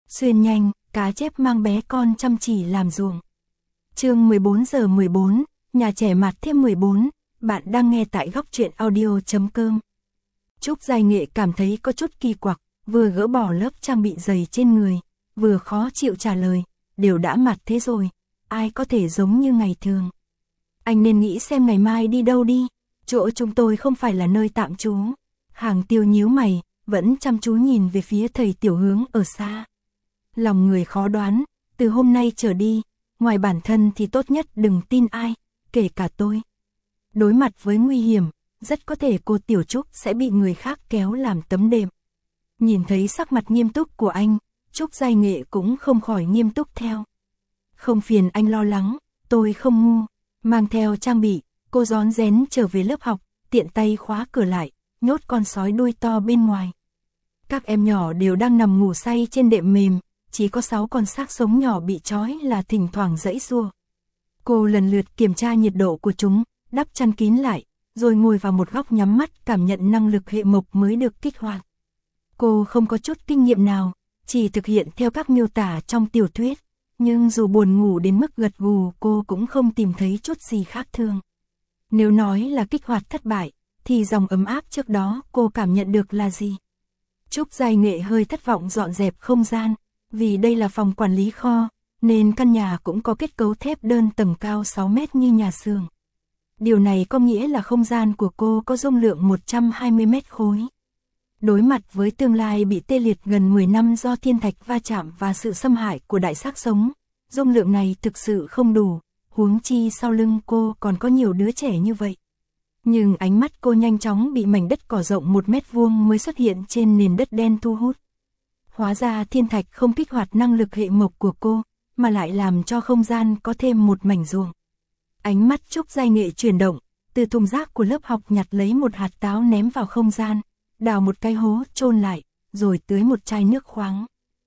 Xuyên nhanh, cá chép mang bé con chăm chỉ làm ruộng. Chương 14 giờ 14, nhà trẻ mặt thêm 14, bạn đang nghe tại góc truyện audio.com. Trúc Giai Nghệ cảm thấy có chút kỳ quặc, vừa gỡ bỏ lớp trang bị giày trên người, vừa khó chịu trả lời, đều đã mặt thế rồi, ai có thể giống như ngày thường. Anh nên nghĩ xem ngày mai đi đâu đi, chỗ chúng tôi không phải là nơi tạm trú. Hàng Tiêu nhíu mày, vẫn chăm chú nhìn về phía thầy Tiểu Hướng ở xa. Lòng người khó đoán, từ hôm nay trở đi, ngoài bản thân thì tốt nhất đừng tin ai, kể cả tôi. Đối mặt với nguy hiểm, rất có thể cô Tiểu Trúc sẽ bị người khác kéo làm tấm đệm. Nhìn thấy sắc mặt nghiêm túc của anh, Trúc Giai Nghệ cũng không khỏi nghiêm túc theo. Không phiền anh lo lắng, tôi không ngu. Mang theo trang bị, cô rón rén trở về lớp học, tiện tay khóa cửa lại, nhốt con sói đuôi to bên ngoài. Các em nhỏ đều đang nằm ngủ say trên đệm mềm, chỉ có 6 con xác sống nhỏ bị trói là thỉnh thoảng giãy giụa. Cô lần lượt kiểm tra nhiệt độ của chúng, đắp chăn kín lại, rồi ngồi vào một góc nhắm mắt cảm nhận năng lực hệ mộc mới được kích hoạt. Cô không có chút kinh nghiệm nào, chỉ thực hiện theo các miêu tả trong tiểu thuyết, nhưng dù buồn ngủ đến mức gật gù cô cũng không tìm thấy chút gì khác thường. Nếu nói là kích hoạt thất bại, thì dòng ấm áp trước đó cô cảm nhận được là gì? Trúc Giai Nghệ hơi thất vọng dọn dẹp không gian, vì đây là phòng quản lý kho, nên căn nhà cũng có kết cấu thép đơn tầng cao 6 mét như nhà xưởng. Điều này có nghĩa là không gian của cô có dung lượng 120 mét khối. Đối mặt với tương lai bị tê liệt gần 10 năm do thiên thạch va chạm và sự xâm hại của đại xác sống, dung lượng này thực sự không đủ, huống chi sau lưng cô còn có nhiều đứa trẻ như vậy. Nhưng ánh mắt cô nhanh chóng bị mảnh đất cỏ rộng 1 mét vuông mới xuất hiện trên nền đất đen thu hút. Hóa ra thiên thạch không kích hoạt năng lực hệ mộc của cô, mà lại làm cho không gian có thêm một mảnh ruộng. Ánh mắt Trúc Giai Nghệ chuyển động, từ thùng rác của lớp học nhặt lấy một hạt táo ném vào không gian, đào một cái hố chôn lại, rồi tưới một chai nước khoáng.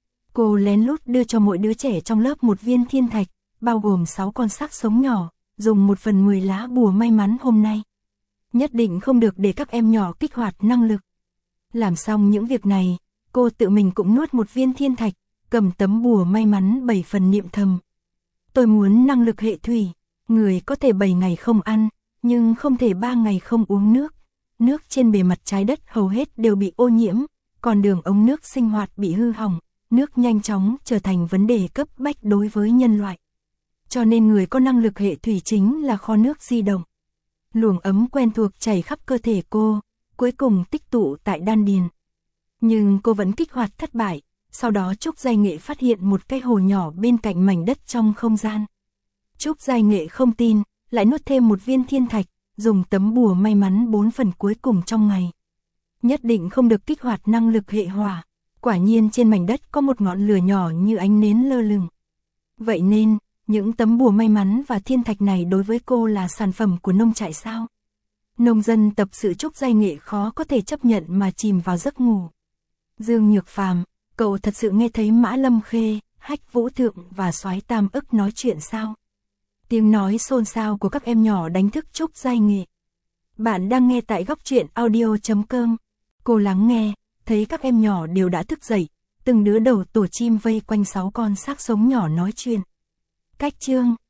Cô lén lút đưa cho mỗi đứa trẻ trong lớp một viên thiên thạch, bao gồm 6 con xác sống nhỏ, dùng 1/10 lá bùa may mắn hôm nay. Nhất định không được để các em nhỏ kích hoạt năng lực. Làm xong những việc này, cô tự mình cũng nuốt một viên thiên thạch, cầm tấm bùa may mắn 7 phần niệm thầm. Tôi muốn năng lực hệ thủy, người có thể 7 ngày không ăn, nhưng không thể 3 ngày không uống nước. Nước trên bề mặt trái đất hầu hết đều bị ô nhiễm, còn đường ống nước sinh hoạt bị hư hỏng, nước nhanh chóng trở thành vấn đề cấp bách đối với nhân loại. Cho nên người có năng lực hệ thủy chính là kho nước di động. Luồng ấm quen thuộc chảy khắp cơ thể cô, cuối cùng tích tụ tại đan điền. Nhưng cô vẫn kích hoạt thất bại, sau đó Trúc Giai Nghệ phát hiện một cái hồ nhỏ bên cạnh mảnh đất trong không gian. Trúc Giai Nghệ không tin, lại nuốt thêm một viên thiên thạch, dùng tấm bùa may mắn 4 phần cuối cùng trong ngày. Nhất định không được kích hoạt năng lực hệ hỏa. Quả nhiên trên mảnh đất có một ngọn lửa nhỏ như ánh nến lơ lửng. Vậy nên, những tấm bùa may mắn và thiên thạch này đối với cô là sản phẩm của nông trại sao? Nông dân tập sự Trúc Giai Nghệ khó có thể chấp nhận mà chìm vào giấc ngủ. Dương Nhược Phàm, cậu thật sự nghe thấy Mã Lâm Khê, Hách Vũ Thượng và Soái Tam Ức nói chuyện sao? Tiếng nói xôn xao của các em nhỏ đánh thức Trúc Giai Nghệ. Bạn đang nghe tại góc truyện audio.com. Cô lắng nghe, thấy các em nhỏ đều đã thức dậy, từng đứa đầu tổ chim vây quanh 6 con xác sống nhỏ nói chuyện. Cách chương